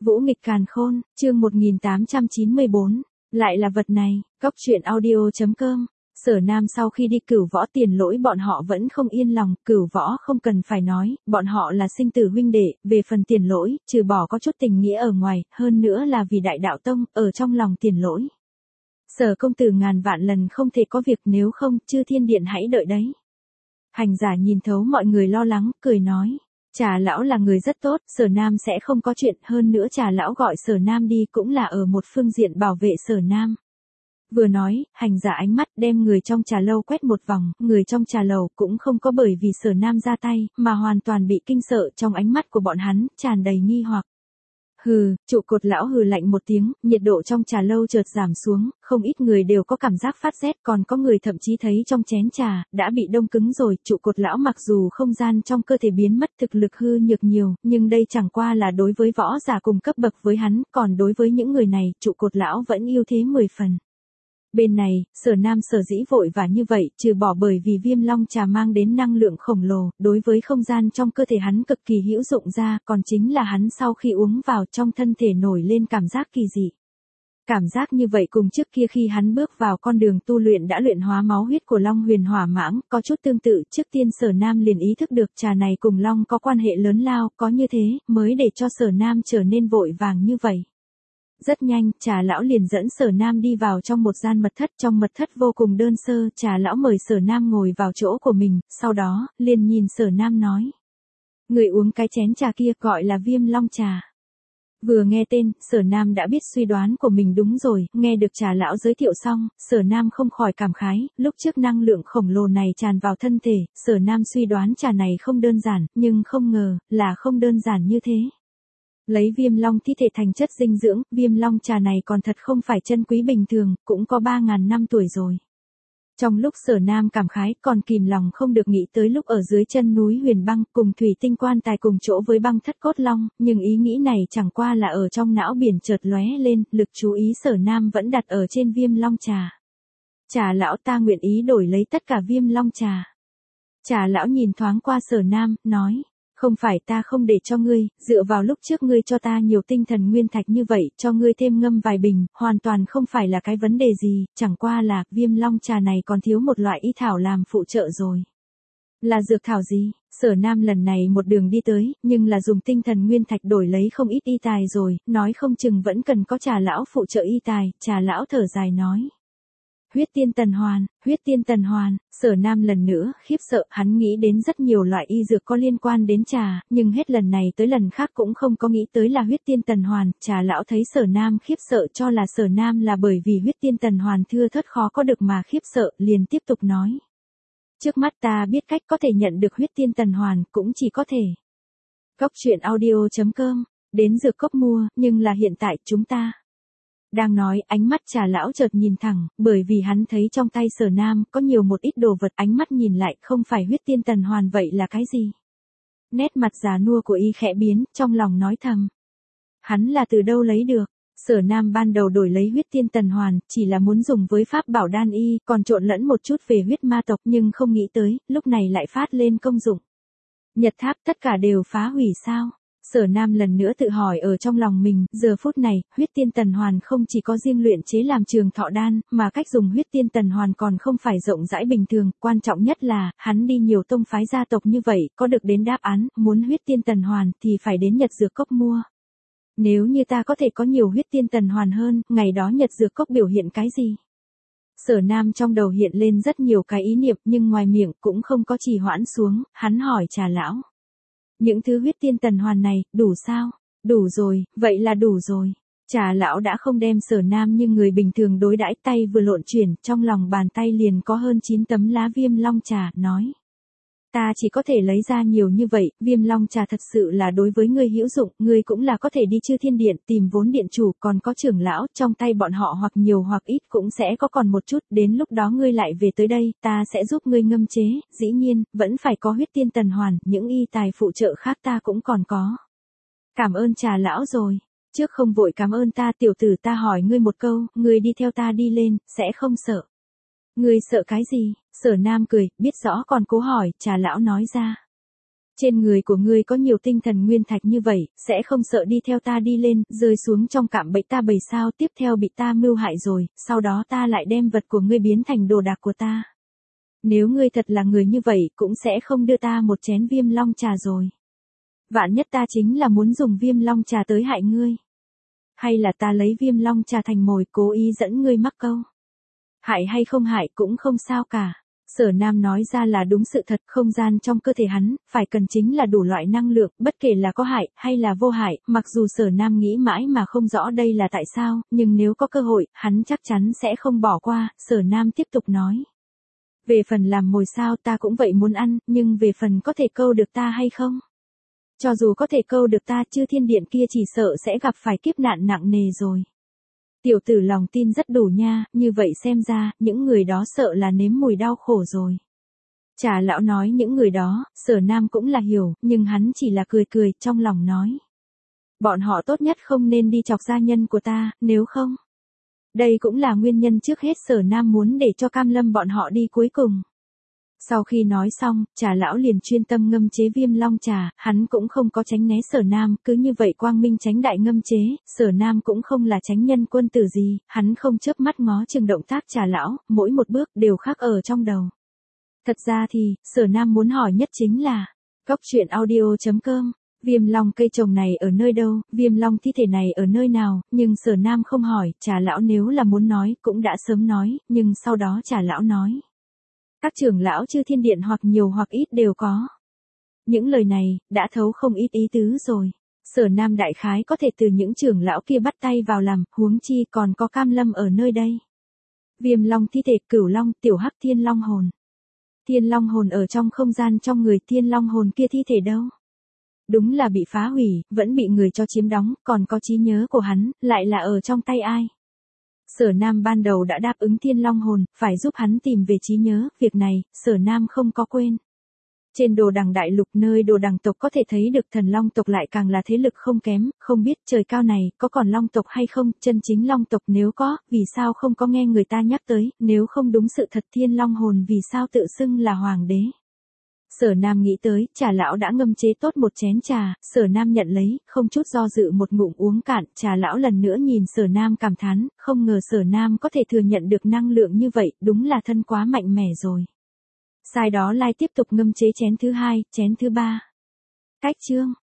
Vũ nghịch càn khôn, chương 1894, lại là vật này, Cóc truyện audio.com. Sở Nam sau khi đi Cửu Võ Tiền Lỗi bọn họ vẫn không yên lòng, Cửu Võ không cần phải nói, bọn họ là sinh tử huynh đệ, về phần Tiền Lỗi, trừ bỏ có chút tình nghĩa ở ngoài, hơn nữa là vì Đại Đạo Tông, ở trong lòng Tiền Lỗi. Sở công tử ngàn vạn lần không thể có việc, nếu không, Chư Thiên Điện hãy đợi đấy. Hành giả nhìn thấu mọi người lo lắng, cười nói. Trà lão là người rất tốt, Sở Nam sẽ không có chuyện, hơn nữa Trà lão gọi Sở Nam đi cũng là ở một phương diện bảo vệ Sở Nam. Vừa nói, hành giả ánh mắt đem người trong trà lâu quét một vòng, người trong trà lầu cũng không có bởi vì Sở Nam ra tay, mà hoàn toàn bị kinh sợ, trong ánh mắt của bọn hắn, tràn đầy nghi hoặc. Hừ, trụ cột lão hừ lạnh một tiếng, nhiệt độ trong trà lâu chợt giảm xuống, không ít người đều có cảm giác phát rét, còn có người thậm chí thấy trong chén trà, đã bị đông cứng rồi, trụ cột lão mặc dù không gian trong cơ thể biến mất thực lực hư nhược nhiều, nhưng đây chẳng qua là đối với võ giả cùng cấp bậc với hắn, còn đối với những người này, trụ cột lão vẫn ưu thế 10 phần. Bên này, Sở Nam sở dĩ vội và như vậy, trừ bỏ bởi vì viêm long trà mang đến năng lượng khổng lồ, đối với không gian trong cơ thể hắn cực kỳ hữu dụng ra, còn chính là hắn sau khi uống vào trong thân thể nổi lên cảm giác kỳ dị. Cảm giác như vậy cùng trước kia khi hắn bước vào con đường tu luyện đã luyện hóa máu huyết của Long Huyền Hỏa Mãng, có chút tương tự, trước tiên Sở Nam liền ý thức được trà này cùng Long có quan hệ lớn lao, có như thế, mới để cho Sở Nam trở nên vội vàng như vậy. Rất nhanh, Trà lão liền dẫn Sở Nam đi vào trong một gian mật thất, trong mật thất vô cùng đơn sơ, Trà lão mời Sở Nam ngồi vào chỗ của mình, sau đó, liền nhìn Sở Nam nói. Người uống cái chén trà kia gọi là viêm long trà. Vừa nghe tên, Sở Nam đã biết suy đoán của mình đúng rồi, nghe được Trà lão giới thiệu xong, Sở Nam không khỏi cảm khái, lúc trước năng lượng khổng lồ này tràn vào thân thể, Sở Nam suy đoán trà này không đơn giản, nhưng không ngờ, là không đơn giản như thế. Lấy viêm long thi thể thành chất dinh dưỡng, viêm long trà này còn thật không phải chân quý bình thường, cũng có 3.000 năm tuổi rồi. Trong lúc Sở Nam cảm khái, còn kìm lòng không được nghĩ tới lúc ở dưới chân núi Huyền Băng, cùng thủy tinh quan tài cùng chỗ với băng thất cốt long, nhưng ý nghĩ này chẳng qua là ở trong não biển chợt lóe lên, lực chú ý Sở Nam vẫn đặt ở trên viêm long trà. Trà lão, ta nguyện ý đổi lấy tất cả viêm long trà. Trà lão nhìn thoáng qua Sở Nam, nói. Không phải ta không để cho ngươi, dựa vào lúc trước ngươi cho ta nhiều tinh thần nguyên thạch như vậy, cho ngươi thêm ngâm vài bình, hoàn toàn không phải là cái vấn đề gì, chẳng qua là, viêm long trà này còn thiếu một loại y thảo làm phụ trợ rồi. Là dược thảo gì? Sở Nam lần này một đường đi tới, nhưng là dùng tinh thần nguyên thạch đổi lấy không ít y tài rồi, nói không chừng vẫn cần có Trà lão phụ trợ y tài, Trà lão thở dài nói. Huyết tiên tần hoàn, Sở Nam lần nữa, khiếp sợ, hắn nghĩ đến rất nhiều loại y dược có liên quan đến trà, nhưng hết lần này tới lần khác cũng không có nghĩ tới là huyết tiên tần hoàn, Trà lão thấy Sở Nam khiếp sợ cho là Sở Nam là bởi vì huyết tiên tần hoàn thưa thớt khó có được mà khiếp sợ, liền tiếp tục nói. Trước mắt ta biết cách có thể nhận được huyết tiên tần hoàn, cũng chỉ có thể. Cóc truyện audio.com, đến dược cốc mua, nhưng là hiện tại chúng ta. Đang nói, ánh mắt Trà lão chợt nhìn thẳng, bởi vì hắn thấy trong tay Sở Nam có nhiều một ít đồ vật, ánh mắt nhìn lại, không phải huyết tiên tần hoàn vậy là cái gì? Nét mặt già nua của y khẽ biến, trong lòng nói thầm. Hắn là từ đâu lấy được? Sở Nam ban đầu đổi lấy huyết tiên tần hoàn, chỉ là muốn dùng với pháp bảo đan y, còn trộn lẫn một chút về huyết ma tộc, nhưng không nghĩ tới, lúc này lại phát lên công dụng. Nhật tháp tất cả đều phá hủy sao? Sở Nam lần nữa tự hỏi ở trong lòng mình, giờ phút này, huyết tiên tần hoàn không chỉ có riêng luyện chế làm trường thọ đan, mà cách dùng huyết tiên tần hoàn còn không phải rộng rãi bình thường, quan trọng nhất là, hắn đi nhiều tông phái gia tộc như vậy, có được đến đáp án, muốn huyết tiên tần hoàn thì phải đến Nhật Dược Cốc mua. Nếu như ta có thể có nhiều huyết tiên tần hoàn hơn, ngày đó Nhật Dược Cốc biểu hiện cái gì? Sở Nam trong đầu hiện lên rất nhiều cái ý niệm, nhưng ngoài miệng cũng không có trì hoãn xuống, hắn hỏi Trà lão. Những thứ huyết tiên tần hoàn này, đủ sao? Đủ rồi, vậy là đủ rồi. Trà lão đã không đem Sở Nam như người bình thường đối đãi, tay vừa lộn chuyển, trong lòng bàn tay liền có hơn 9 tấm lá viêm long trà, nói. Ta chỉ có thể lấy ra nhiều như vậy, viêm long trà thật sự là đối với ngươi hữu dụng, ngươi cũng là có thể đi Chư Thiên Điện tìm vốn điện chủ, còn có trưởng lão, trong tay bọn họ hoặc nhiều hoặc ít cũng sẽ có còn một chút, đến lúc đó ngươi lại về tới đây, ta sẽ giúp ngươi ngâm chế, dĩ nhiên, vẫn phải có huyết tiên tần hoàn, những y tài phụ trợ khác ta cũng còn có. Cảm ơn Trà lão rồi, trước không vội cảm ơn ta tiểu tử, ta hỏi ngươi một câu, ngươi đi theo ta đi lên, sẽ không sợ. Ngươi sợ cái gì? Sở Nam cười, biết rõ còn cố hỏi, Trà lão nói ra. Trên người của ngươi có nhiều tinh thần nguyên thạch như vậy, sẽ không sợ đi theo ta đi lên, rơi xuống trong cạm bẫy ta bầy sao tiếp theo bị ta mưu hại rồi, sau đó ta lại đem vật của ngươi biến thành đồ đạc của ta. Nếu ngươi thật là người như vậy cũng sẽ không đưa ta một chén viêm long trà rồi. Vạn nhất ta chính là muốn dùng viêm long trà tới hại ngươi. Hay là ta lấy viêm long trà thành mồi cố ý dẫn ngươi mắc câu. Hại hay không hại cũng không sao cả. Sở Nam nói ra là đúng sự thật, không gian trong cơ thể hắn, phải cần chính là đủ loại năng lượng, bất kể là có hại, hay là vô hại, mặc dù Sở Nam nghĩ mãi mà không rõ đây là tại sao, nhưng nếu có cơ hội, hắn chắc chắn sẽ không bỏ qua, Sở Nam tiếp tục nói. Về phần làm mồi sao ta cũng vậy muốn ăn, nhưng về phần có thể câu được ta hay không? Cho dù có thể câu được ta Chư Thiên Điện kia chỉ sợ sẽ gặp phải kiếp nạn nặng nề rồi. Tiểu tử lòng tin rất đủ nha, như vậy xem ra, những người đó sợ là nếm mùi đau khổ rồi. Trà lão nói những người đó, Sở Nam cũng là hiểu, nhưng hắn chỉ là cười cười, trong lòng nói. Bọn họ tốt nhất không nên đi chọc gia nhân của ta, nếu không. Đây cũng là nguyên nhân trước hết Sở Nam muốn để cho Cam Lâm bọn họ đi cuối cùng. Sau khi nói xong, Trà lão liền chuyên tâm ngâm chế viêm long trà, hắn cũng không có tránh né Sở Nam, cứ như vậy quang minh tránh đại ngâm chế, Sở Nam cũng không là tránh nhân quân tử gì, hắn không chớp mắt ngó chừng động tác Trà lão, mỗi một bước đều khác ở trong đầu. Thật ra thì, Sở Nam muốn hỏi nhất chính là, Cóc Truyện Audio.com, viêm long cây trồng này ở nơi đâu, viêm long thi thể này ở nơi nào, nhưng Sở Nam không hỏi, Trà lão nếu là muốn nói, cũng đã sớm nói, nhưng sau đó Trà lão nói. Các trưởng lão Chư Thiên Điện hoặc nhiều hoặc ít đều có. Những lời này, đã thấu không ít ý tứ rồi. Sở Nam đại khái có thể từ những trưởng lão kia bắt tay vào làm, huống chi còn có Cam Lâm ở nơi đây. Viêm long thi thể, Cửu long, tiểu hắc thiên long hồn. Thiên long hồn ở trong không gian trong người, thiên long hồn kia thi thể đâu? Đúng là bị phá hủy, vẫn bị người cho chiếm đóng, còn có trí nhớ của hắn, lại là ở trong tay ai? Sở Nam ban đầu đã đáp ứng Thiên Long hồn, phải giúp hắn tìm về trí nhớ, việc này, Sở Nam không có quên. Trên Đồ Đằng đại lục nơi Đồ Đằng tộc có thể thấy được thần long tộc lại càng là thế lực không kém, không biết trời cao này có còn long tộc hay không, chân chính long tộc nếu có, vì sao không có nghe người ta nhắc tới, nếu không đúng sự thật Thiên Long hồn vì sao tự xưng là hoàng đế. Sở Nam nghĩ tới, Trà lão đã ngâm chế tốt một chén trà, Sở Nam nhận lấy, không chút do dự một ngụm uống cạn, Trà lão lần nữa nhìn Sở Nam cảm thán, không ngờ Sở Nam có thể thừa nhận được năng lượng như vậy, đúng là thân quá mạnh mẽ rồi. Sai đó lai tiếp tục ngâm chế chén thứ hai, chén thứ ba. Cách chương.